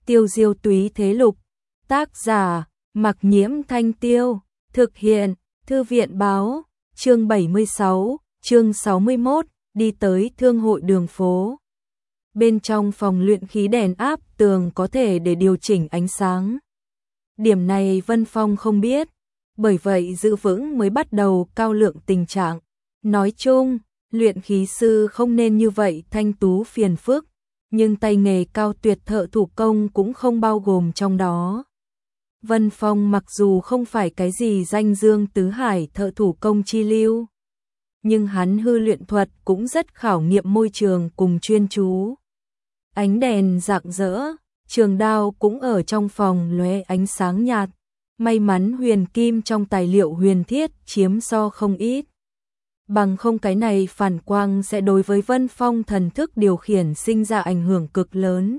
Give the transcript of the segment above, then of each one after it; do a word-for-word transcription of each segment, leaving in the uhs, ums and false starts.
Tiêu diêu túy thế lục. Tác giả, Mặc Nhiễm Thanh Tiêu. Thực hiện, Thư viện báo. Chương bảy mươi sáu, chương sáu mươi mốt, đi tới thương hội đường phố. Bên trong phòng luyện khí đèn áp tường có thể để điều chỉnh ánh sáng. Điểm này Vân Phong không biết, bởi vậy giữ vững mới bắt đầu cao lượng tình trạng. Nói chung, luyện khí sư không nên như vậy thanh tú phiền phức, nhưng tay nghề cao tuyệt thợ thủ công cũng không bao gồm trong đó. Vân Phong mặc dù không phải cái gì danh dương tứ hải thợ thủ công chi lưu, nhưng hắn hư luyện thuật cũng rất khảo nghiệm môi trường cùng chuyên chú. Ánh đèn rạng rỡ, trường đao cũng ở trong phòng lóe ánh sáng nhạt. May mắn huyền kim trong tài liệu huyền thiết chiếm so không ít. Bằng không cái này phản quang sẽ đối với Vân Phong thần thức điều khiển sinh ra ảnh hưởng cực lớn.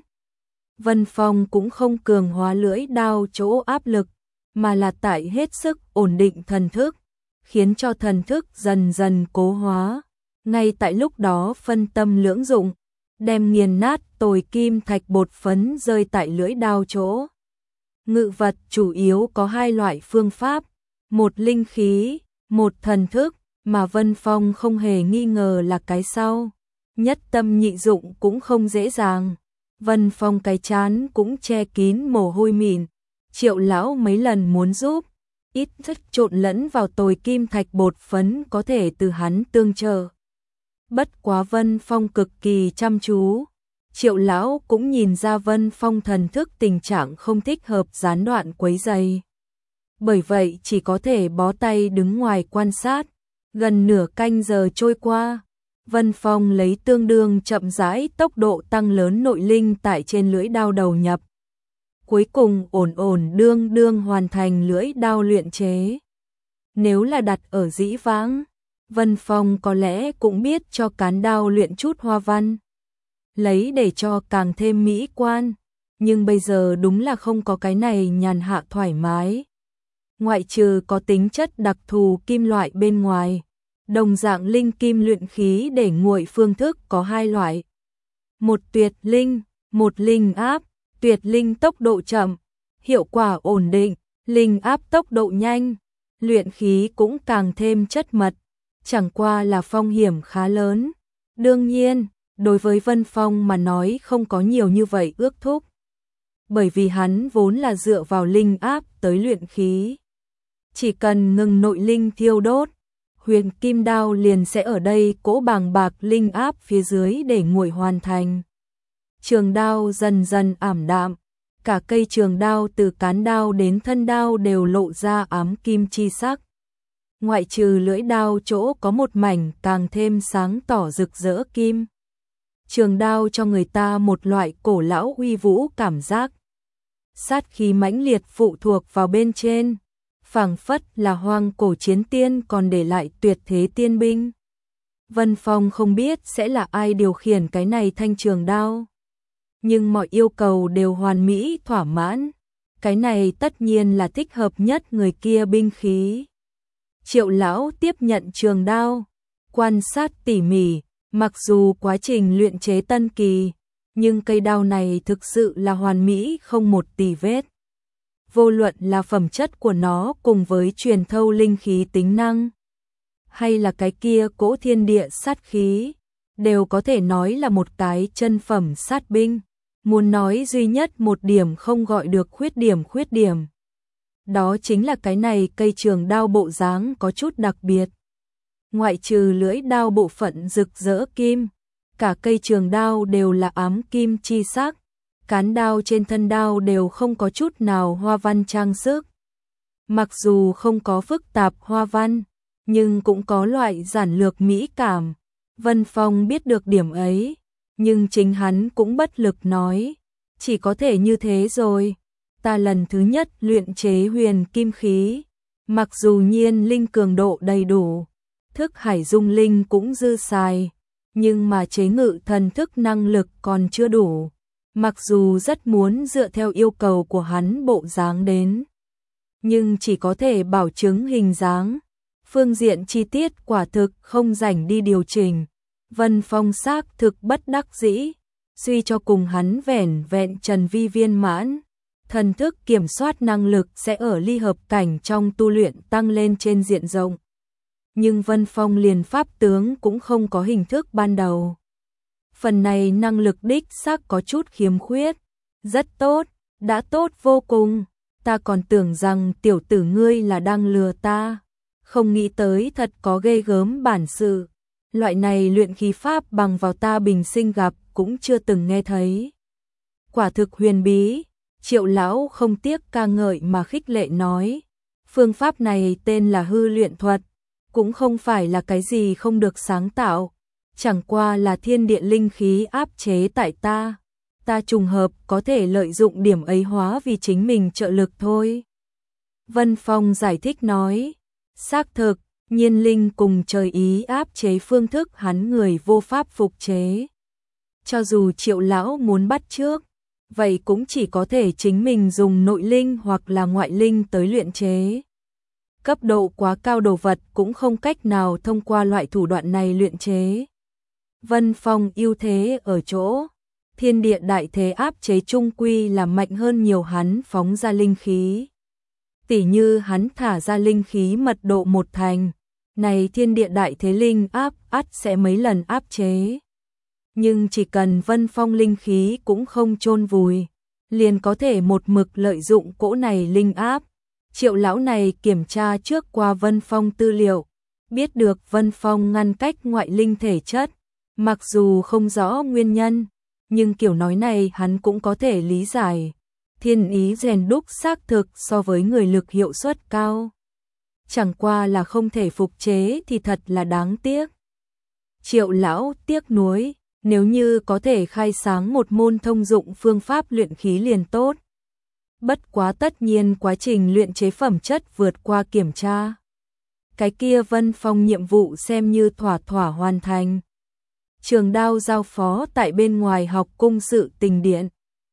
Vân Phong cũng không cường hóa lưỡi đao chỗ áp lực, mà là tại hết sức ổn định thần thức, khiến cho thần thức dần dần cố hóa. Ngay tại lúc đó phân tâm lưỡng dụng, đem nghiền nát tồi kim thạch bột phấn rơi tại lưỡi đao chỗ. Ngự vật chủ yếu có hai loại phương pháp, một linh khí, một thần thức, mà Vân Phong không hề nghi ngờ là cái sau. Nhất tâm nhị dụng cũng không dễ dàng. Vân Phong cái chán cũng che kín mồ hôi mịn. Triệu lão mấy lần muốn giúp, ít rất trộn lẫn vào tồi kim thạch bột phấn có thể từ hắn tương trợ. Bất quá Vân Phong cực kỳ chăm chú. Triệu lão cũng nhìn ra Vân Phong thần thức tình trạng không thích hợp gián đoạn quấy rầy. Bởi vậy chỉ có thể bó tay đứng ngoài quan sát. Gần nửa canh giờ trôi qua, Vân Phong lấy tương đương chậm rãi tốc độ tăng lớn nội linh tại trên lưỡi đao đầu nhập. Cuối cùng ổn ổn đương đương hoàn thành lưỡi đao luyện chế. Nếu là đặt ở dĩ vãng, Vân Phong có lẽ cũng biết cho cán đao luyện chút hoa văn, lấy để cho càng thêm mỹ quan, nhưng bây giờ đúng là không có cái này nhàn hạ thoải mái. Ngoại trừ có tính chất đặc thù kim loại bên ngoài, đồng dạng linh kim luyện khí để nguội phương thức có hai loại. Một tuyệt linh, một linh áp. Tuyệt linh tốc độ chậm, hiệu quả ổn định, linh áp tốc độ nhanh, luyện khí cũng càng thêm chất mật, chẳng qua là phong hiểm khá lớn. Đương nhiên, đối với Vân Phong mà nói không có nhiều như vậy ước thúc, bởi vì hắn vốn là dựa vào linh áp tới luyện khí. Chỉ cần ngừng nội linh thiêu đốt, huyền kim đao liền sẽ ở đây cỗ bàng bạc linh áp phía dưới để nguội hoàn thành. Trường đao dần dần ảm đạm, cả cây trường đao từ cán đao đến thân đao đều lộ ra ám kim chi sắc. Ngoại trừ lưỡi đao chỗ có một mảnh càng thêm sáng tỏ rực rỡ kim. Trường đao cho người ta một loại cổ lão uy vũ cảm giác. Sát khí mãnh liệt phụ thuộc vào bên trên, phảng phất là hoang cổ chiến tiên còn để lại tuyệt thế tiên binh. Vân Phong không biết sẽ là ai điều khiển cái này thanh trường đao, nhưng mọi yêu cầu đều hoàn mỹ thỏa mãn. Cái này tất nhiên là thích hợp nhất người kia binh khí. Triệu lão tiếp nhận trường đao, quan sát tỉ mỉ, mặc dù quá trình luyện chế tân kỳ, nhưng cây đao này thực sự là hoàn mỹ không một tì vết. Vô luận là phẩm chất của nó cùng với truyền thâu linh khí tính năng, hay là cái kia cỗ thiên địa sát khí, đều có thể nói là một cái chân phẩm sát binh. Muốn nói duy nhất một điểm không gọi được khuyết điểm khuyết điểm, đó chính là cái này cây trường đao bộ dáng có chút đặc biệt. Ngoại trừ lưỡi đao bộ phận rực rỡ kim, cả cây trường đao đều là ám kim chi sắc, cán đao trên thân đao đều không có chút nào hoa văn trang sức. Mặc dù không có phức tạp hoa văn, nhưng cũng có loại giản lược mỹ cảm. Vân Phong biết được điểm ấy, nhưng chính hắn cũng bất lực nói, chỉ có thể như thế rồi. Ta lần thứ nhất luyện chế huyền kim khí, mặc dù nhiên linh cường độ đầy đủ, thức hải dung linh cũng dư xài, nhưng mà chế ngự thần thức năng lực còn chưa đủ. Mặc dù rất muốn dựa theo yêu cầu của hắn bộ dáng đến, nhưng chỉ có thể bảo chứng hình dáng, phương diện chi tiết quả thực không rảnh đi điều chỉnh. Vân Phong xác thực bất đắc dĩ, suy cho cùng hắn vẻn vẹn trần vi viên mãn, thần thức kiểm soát năng lực sẽ ở ly hợp cảnh trong tu luyện tăng lên trên diện rộng. Nhưng Vân Phong liền pháp tướng cũng không có hình thức ban đầu. Phần này năng lực đích xác có chút khiếm khuyết. Rất tốt, đã tốt vô cùng. Ta còn tưởng rằng tiểu tử ngươi là đang lừa ta. Không nghĩ tới thật có ghê gớm bản sự. Loại này luyện khí pháp bằng vào ta bình sinh gặp cũng chưa từng nghe thấy. Quả thực huyền bí. Triệu lão không tiếc ca ngợi mà khích lệ nói. Phương pháp này tên là hư luyện thuật. Cũng không phải là cái gì không được sáng tạo. Chẳng qua là thiên địa linh khí áp chế tại ta. Ta trùng hợp có thể lợi dụng điểm ấy hóa vì chính mình trợ lực thôi. Vân Phong giải thích nói. Xác thực, nhiên linh cùng trời ý áp chế phương thức hắn người vô pháp phục chế. Cho dù Triệu lão muốn bắt chước, vậy cũng chỉ có thể chính mình dùng nội linh hoặc là ngoại linh tới luyện chế. Cấp độ quá cao đồ vật cũng không cách nào thông qua loại thủ đoạn này luyện chế. Vân Phong ưu thế ở chỗ, thiên địa đại thế áp chế trung quy là mạnh hơn nhiều hắn phóng ra linh khí. Tỉ như hắn thả ra linh khí mật độ một thành, này thiên địa đại thế linh áp ắt sẽ mấy lần áp chế. Nhưng chỉ cần Vân Phong linh khí cũng không chôn vùi, liền có thể một mực lợi dụng cỗ này linh áp. Triệu lão này kiểm tra trước qua Vân Phong tư liệu, biết được Vân Phong ngăn cách ngoại linh thể chất, mặc dù không rõ nguyên nhân, nhưng kiểu nói này hắn cũng có thể lý giải. Thiên ý rèn đúc xác thực so với người lực hiệu suất cao. Chẳng qua là không thể phục chế thì thật là đáng tiếc. Triệu lão tiếc nuối, nếu như có thể khai sáng một môn thông dụng phương pháp luyện khí liền tốt. Bất quá tất nhiên quá trình luyện chế phẩm chất vượt qua kiểm tra. Cái kia Vân Phong nhiệm vụ xem như thỏa thỏa hoàn thành. Trường đao giao phó tại bên ngoài học cung sự tình điện.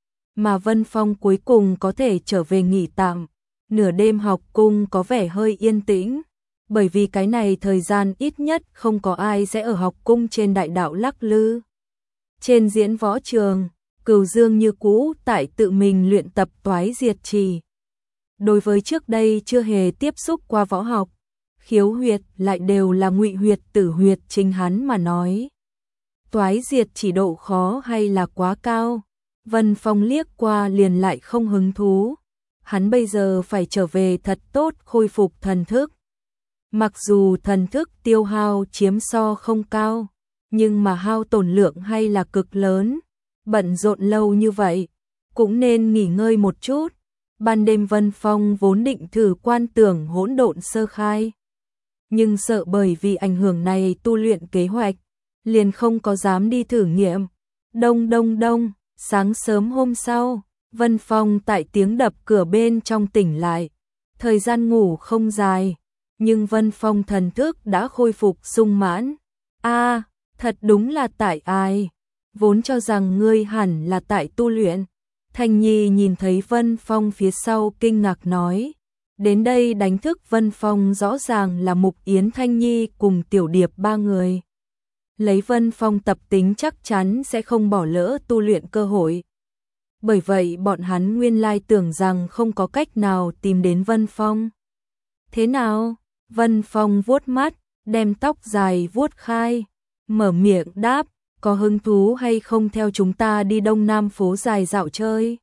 Mà Vân Phong cuối cùng có thể trở về nghỉ tạm. Nửa đêm học cung có vẻ hơi yên tĩnh. Bởi vì cái này thời gian ít nhất không có ai sẽ ở học cung trên đại đạo lắc lư. Trên diễn võ trường, Cửu Dương như cũ tại tự mình luyện tập toái diệt trì. Đối với trước đây chưa hề tiếp xúc qua võ học, khiếu huyệt lại đều là ngụy huyệt tử huyệt chính hắn mà nói. Toái diệt chỉ độ khó hay là quá cao, Vân Phong liếc qua liền lại không hứng thú. Hắn bây giờ phải trở về thật tốt khôi phục thần thức. Mặc dù thần thức tiêu hao chiếm so không cao, nhưng mà hao tổn lượng hay là cực lớn. Bận rộn lâu như vậy, cũng nên nghỉ ngơi một chút. Ban đêm Vân Phong vốn định thử quan tưởng hỗn độn sơ khai. Nhưng sợ bởi vì ảnh hưởng này tu luyện kế hoạch, liền không có dám đi thử nghiệm. Đông đông đông, sáng sớm hôm sau, Vân Phong tại tiếng đập cửa bên trong tỉnh lại. Thời gian ngủ không dài, nhưng Vân Phong thần thức đã khôi phục sung mãn. A, thật đúng là tại ai? Vốn cho rằng ngươi hẳn là tại tu luyện. Thanh Nhi nhìn thấy Vân Phong phía sau kinh ngạc nói. Đến đây đánh thức Vân Phong rõ ràng là Mục Yến, Thanh Nhi cùng Tiểu Điệp ba người. Lấy Vân Phong tập tính chắc chắn sẽ không bỏ lỡ tu luyện cơ hội. Bởi vậy bọn hắn nguyên lai tưởng rằng không có cách nào tìm đến Vân Phong. Thế nào? Vân Phong vuốt mắt, đem tóc dài vuốt khai, mở miệng đáp. Có hứng thú hay không theo chúng ta đi Đông Nam phố dài dạo chơi?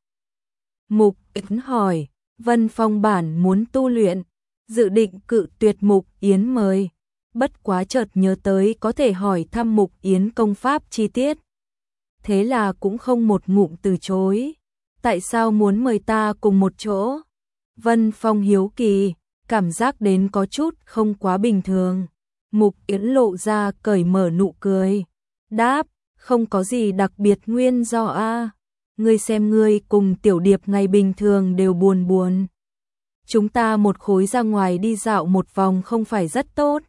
Mục Yến hỏi. Vân Phong bản muốn tu luyện, dự định cự tuyệt Mục Yến mời. Bất quá chợt nhớ tới có thể hỏi thăm Mục Yến công pháp chi tiết. Thế là cũng không một ngụm từ chối. Tại sao muốn mời ta cùng một chỗ? Vân Phong hiếu kỳ, cảm giác đến có chút không quá bình thường. Mục Yến lộ ra cởi mở nụ cười. Đáp, không có gì đặc biệt nguyên do a. Ngươi xem ngươi cùng Tiểu Điệp ngày bình thường đều buồn buồn. Chúng ta một khối ra ngoài đi dạo một vòng không phải rất tốt.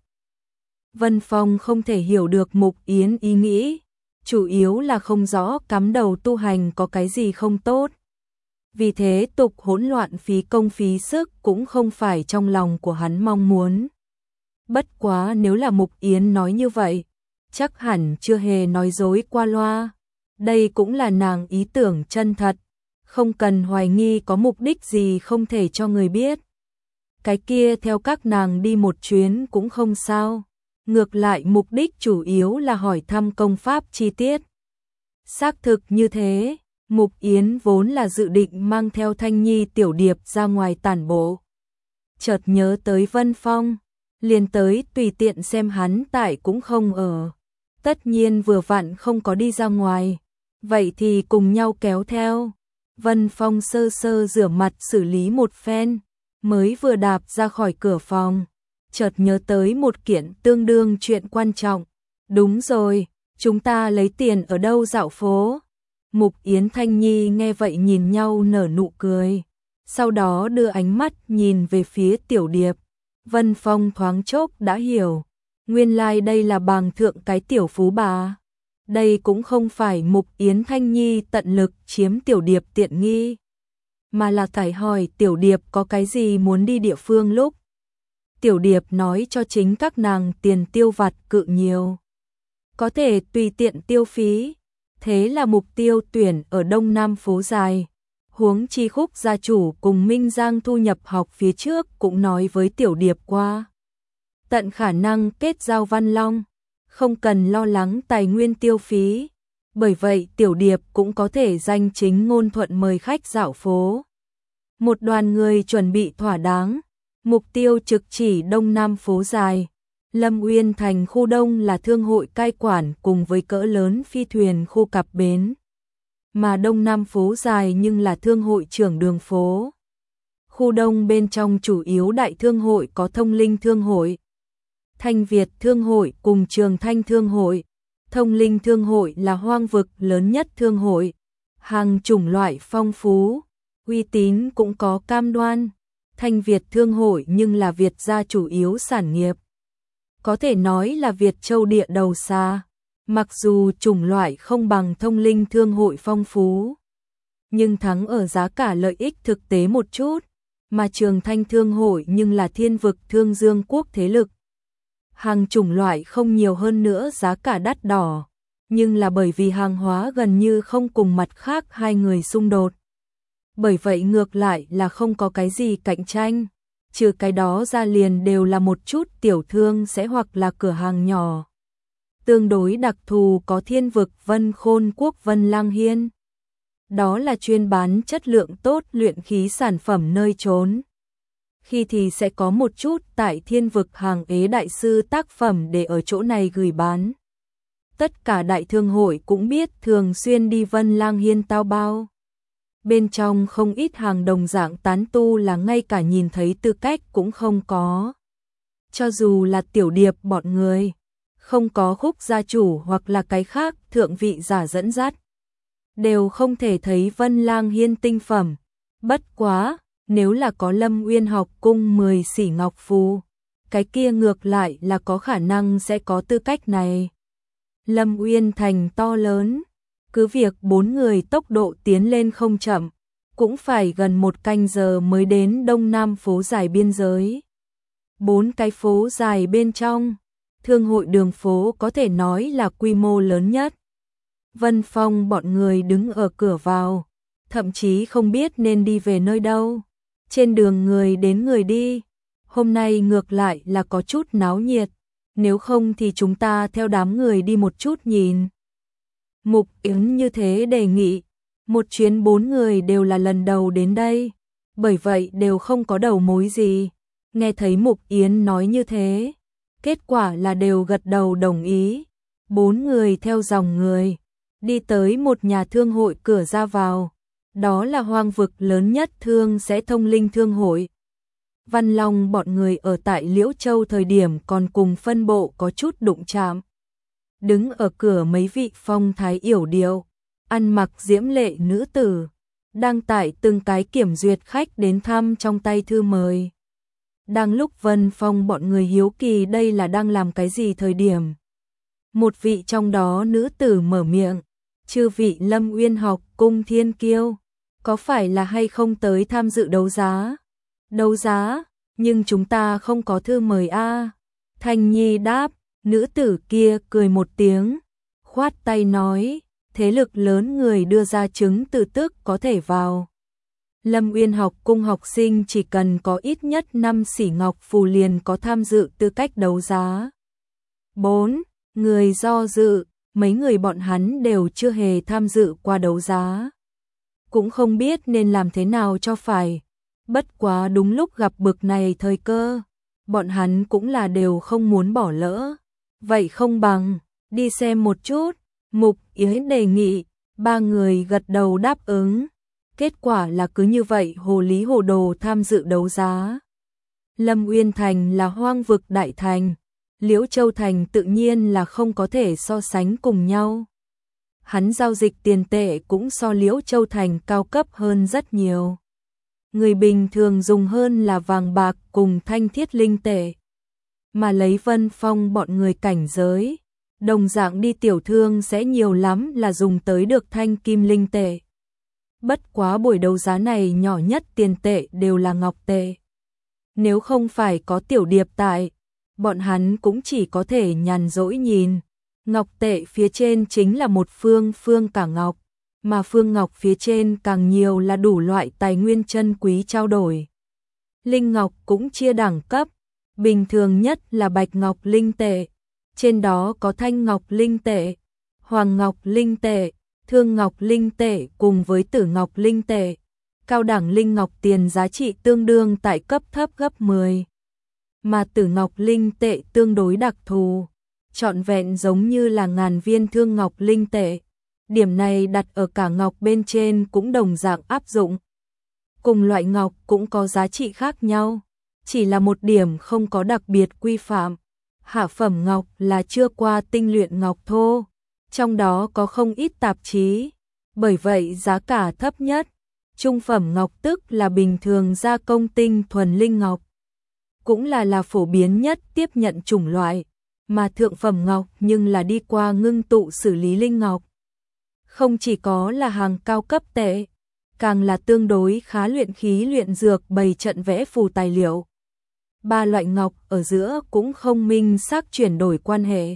Vân Phong không thể hiểu được Mục Yến ý nghĩ, chủ yếu là không rõ cắm đầu tu hành có cái gì không tốt. Vì thế tục hỗn loạn phí công phí sức cũng không phải trong lòng của hắn mong muốn. Bất quá nếu là Mục Yến nói như vậy, chắc hẳn chưa hề nói dối qua loa. Đây cũng là nàng ý tưởng chân thật, không cần hoài nghi có mục đích gì không thể cho người biết. Cái kia theo các nàng đi một chuyến cũng không sao, ngược lại mục đích chủ yếu là hỏi thăm công pháp chi tiết. Xác thực như thế, Mục Yến vốn là dự định mang theo Thanh Nhi tiểu điệp ra ngoài tản bộ. Chợt nhớ tới Vân Phong, liền tới tùy tiện xem hắn tại cũng không ở. Tất nhiên vừa vặn không có đi ra ngoài, vậy thì cùng nhau kéo theo. Vân Phong sơ sơ rửa mặt xử lý một phen, mới vừa đạp ra khỏi cửa phòng, chợt nhớ tới một kiện tương đương chuyện quan trọng. Đúng rồi, chúng ta lấy tiền ở đâu dạo phố? Mục Yến Thanh Nhi nghe vậy nhìn nhau nở nụ cười, sau đó đưa ánh mắt nhìn về phía Tiểu Điệp. Vân Phong thoáng chốc đã hiểu, nguyên lai like đây là bàng thượng cái tiểu phú bà. Đây cũng không phải Mục Yến Thanh Nhi tận lực chiếm Tiểu Điệp tiện nghi, mà là phải hỏi Tiểu Điệp có cái gì muốn đi địa phương lúc. Tiểu Điệp nói cho chính các nàng tiền tiêu vặt cự nhiều, có thể tùy tiện tiêu phí, thế là mục tiêu tuyển ở Đông Nam phố dài. Huống chi Khúc gia chủ cùng Minh Giang thu nhập học phía trước cũng nói với Tiểu Điệp qua, tận khả năng kết giao Văn Long, không cần lo lắng tài nguyên tiêu phí. Bởi vậy Tiểu Điệp cũng có thể danh chính ngôn thuận mời khách dạo phố. Một đoàn người chuẩn bị thỏa đáng, mục tiêu trực chỉ Đông Nam phố dài. Lâm Uyên thành khu đông là thương hội cai quản cùng với cỡ lớn phi thuyền khu cập bến, mà Đông Nam phố dài nhưng là thương hội trưởng đường phố. Khu đông bên trong chủ yếu đại thương hội có Thông Linh Thương hội, Thanh Việt Thương hội cùng Trường Thanh Thương hội. Thông Linh Thương hội là hoang vực lớn nhất thương hội, hàng chủng loại phong phú, uy tín cũng có cam đoan. Thanh Việt Thương hội nhưng là Việt gia chủ yếu sản nghiệp, có thể nói là Việt châu địa đầu xa. Mặc dù chủng loại không bằng Thông Linh Thương hội phong phú, nhưng thắng ở giá cả lợi ích thực tế một chút, mà Trường Thanh Thương hội nhưng là thiên vực thương dương quốc thế lực. Hàng chủng loại không nhiều hơn nữa giá cả đắt đỏ, nhưng là bởi vì hàng hóa gần như không cùng mặt khác hai người xung đột. Bởi vậy ngược lại là không có cái gì cạnh tranh, trừ cái đó ra liền đều là một chút tiểu thương sẽ hoặc là cửa hàng nhỏ. Tương đối đặc thù có thiên vực Vân Khôn quốc Vân Lang Hiên. Đó là chuyên bán chất lượng tốt luyện khí sản phẩm nơi trốn. Khi thì sẽ có một chút tại thiên vực hàng ế đại sư tác phẩm để ở chỗ này gửi bán. Tất cả đại thương hội cũng biết thường xuyên đi Vân Lang Hiên tao bao. Bên trong không ít hàng đồng dạng tán tu là ngay cả nhìn thấy tư cách cũng không có. Cho dù là Tiểu Điệp bọn người, không có Khúc gia chủ hoặc là cái khác thượng vị giả dẫn dắt, đều không thể thấy Vân Lang Hiên tinh phẩm. Bất quá, nếu là có Lâm Uyên học cung mười xỉ ngọc phù, cái kia ngược lại là có khả năng sẽ có tư cách này. Lâm Uyên thành to lớn, cứ việc bốn người tốc độ tiến lên không chậm, cũng phải gần một canh giờ mới đến Đông Nam phố dài biên giới. Bốn cái phố dài bên trong, thương hội đường phố có thể nói là quy mô lớn nhất. Vân Phong bọn người đứng ở cửa vào, thậm chí không biết nên đi về nơi đâu. Trên đường người đến người đi, hôm nay ngược lại là có chút náo nhiệt, nếu không thì chúng ta theo đám người đi một chút nhìn. Mục Yến như thế đề nghị, một chuyến bốn người đều là lần đầu đến đây, bởi vậy đều không có đầu mối gì. Nghe thấy Mục Yến nói như thế, kết quả là đều gật đầu đồng ý. Bốn người theo dòng người, đi tới một nhà thương hội cửa ra vào. Đó là hoang vực lớn nhất thương sẽ Thông Linh Thương hội. Văn Long bọn người ở tại Liễu Châu thời điểm còn cùng phân bộ có chút đụng chạm. Đứng ở cửa mấy vị phong thái yểu điệu, ăn mặc diễm lệ nữ tử, đang tại từng cái kiểm duyệt khách đến thăm trong tay thư mời. Đang lúc Vân Phong bọn người hiếu kỳ đây là đang làm cái gì thời điểm, một vị trong đó nữ tử mở miệng, chư vị Lâm Uyên học cung thiên kiêu, có phải là hay không tới tham dự đấu giá? Đấu giá, nhưng chúng ta không có thư mời a. À. Thanh Nhi đáp, nữ tử kia cười một tiếng, khoát tay nói, thế lực lớn người đưa ra chứng từ tức có thể vào. Lâm Uyên học cung học sinh chỉ cần có ít nhất năm xỉ ngọc phù liền có tham dự tư cách đấu giá. bốn. Người do dự, mấy người bọn hắn đều chưa hề tham dự qua đấu giá. Cũng không biết nên làm thế nào cho phải. Bất quá đúng lúc gặp bực này thời cơ, bọn hắn cũng là đều không muốn bỏ lỡ. Vậy không bằng, đi xem một chút, Mục Yến đề nghị, ba người gật đầu đáp ứng. Kết quả là cứ như vậy hồ lý hồ đồ tham dự đấu giá. Lâm Uyên Thành là hoang vực đại thành, Liễu Châu Thành tự nhiên là không có thể so sánh cùng nhau. Hắn giao dịch tiền tệ cũng so Liễu Châu Thành cao cấp hơn rất nhiều. Người bình thường dùng hơn là vàng bạc cùng thanh thiết linh tệ. Mà lấy Vân Phong bọn người cảnh giới, đồng dạng đi tiểu thương sẽ nhiều lắm là dùng tới được thanh kim linh tệ. Bất quá buổi đấu giá này nhỏ nhất tiền tệ đều là ngọc tệ. Nếu không phải có tiểu điệp tại, bọn hắn cũng chỉ có thể nhàn rỗi nhìn. Ngọc tệ phía trên chính là một phương phương cả ngọc, mà phương ngọc phía trên càng nhiều là đủ loại tài nguyên chân quý trao đổi. Linh ngọc cũng chia đẳng cấp, bình thường nhất là bạch ngọc linh tệ, trên đó có thanh ngọc linh tệ, hoàng ngọc linh tệ, thương ngọc linh tệ cùng với tử ngọc linh tệ. Cao đẳng linh ngọc tiền giá trị tương đương tại cấp thấp gấp mười, mà tử ngọc linh tệ tương đối đặc thù, trọn vẹn giống như là ngàn viên thương ngọc linh tệ. Điểm này đặt ở cả ngọc bên trên cũng đồng dạng áp dụng. Cùng loại ngọc cũng có giá trị khác nhau, chỉ là một điểm không có đặc biệt quy phạm. Hạ phẩm ngọc là chưa qua tinh luyện ngọc thô, trong đó có không ít tạp chí, bởi vậy giá cả thấp nhất. Trung phẩm ngọc tức là bình thường gia công tinh thuần linh ngọc, cũng là là phổ biến nhất tiếp nhận chủng loại, mà thượng phẩm ngọc nhưng là đi qua ngưng tụ xử lý linh ngọc. Không chỉ có là hàng cao cấp tệ, càng là tương đối khá luyện khí luyện dược bày trận vẽ phù tài liệu. Ba loại ngọc ở giữa cũng không minh xác chuyển đổi quan hệ,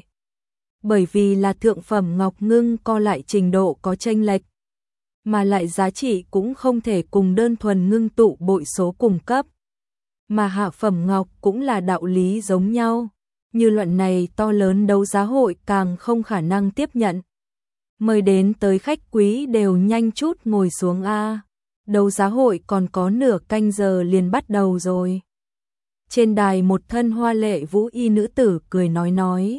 bởi vì là thượng phẩm ngọc ngưng co lại trình độ có chênh lệch, mà lại giá trị cũng không thể cùng đơn thuần ngưng tụ bội số cùng cấp. Mà hạ phẩm ngọc cũng là đạo lý giống nhau, như luận này to lớn đấu giá hội càng không khả năng tiếp nhận. Mời đến tới khách quý đều nhanh chút ngồi xuống a. Đấu giá hội còn có nửa canh giờ liền bắt đầu rồi. Trên đài một thân hoa lệ vũ y nữ tử cười nói nói,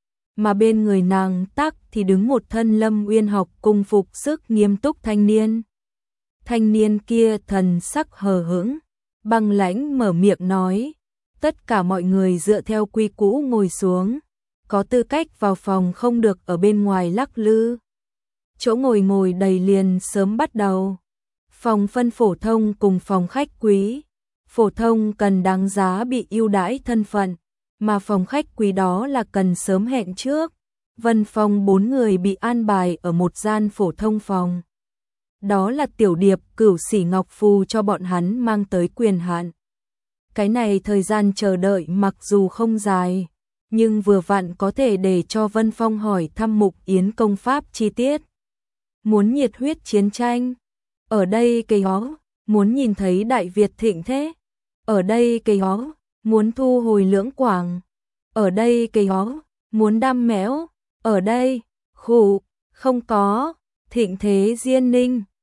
mà bên người nàng tắc thì đứng một thân Lâm Uyên học cung phục sức nghiêm túc thanh niên. Thanh niên kia thần sắc hờ hững, băng lãnh mở miệng nói, tất cả mọi người dựa theo quy cũ ngồi xuống, có tư cách vào phòng không được ở bên ngoài lắc lư. Chỗ ngồi ngồi đầy liền sớm bắt đầu. Phòng phân phổ thông cùng phòng khách quý. Phổ thông cần đáng giá bị ưu đãi thân phận, mà phòng khách quý đó là cần sớm hẹn trước. Vân Phong bốn người bị an bài ở một gian phổ thông phòng. Đó là tiểu điệp cửu sỉ ngọc phù cho bọn hắn mang tới quyền hạn. Cái này thời gian chờ đợi mặc dù không dài, nhưng vừa vặn có thể để cho Vân Phong hỏi thăm Mục Yến công pháp chi tiết. Muốn nhiệt huyết chiến tranh, ở đây cây hó, muốn nhìn thấy Đại Việt thịnh thế, ở đây cây hó, muốn thu hồi Lưỡng Quảng, ở đây cây hó, muốn đam mẽo, ở đây, khủ, không có, thịnh thế Diên Ninh,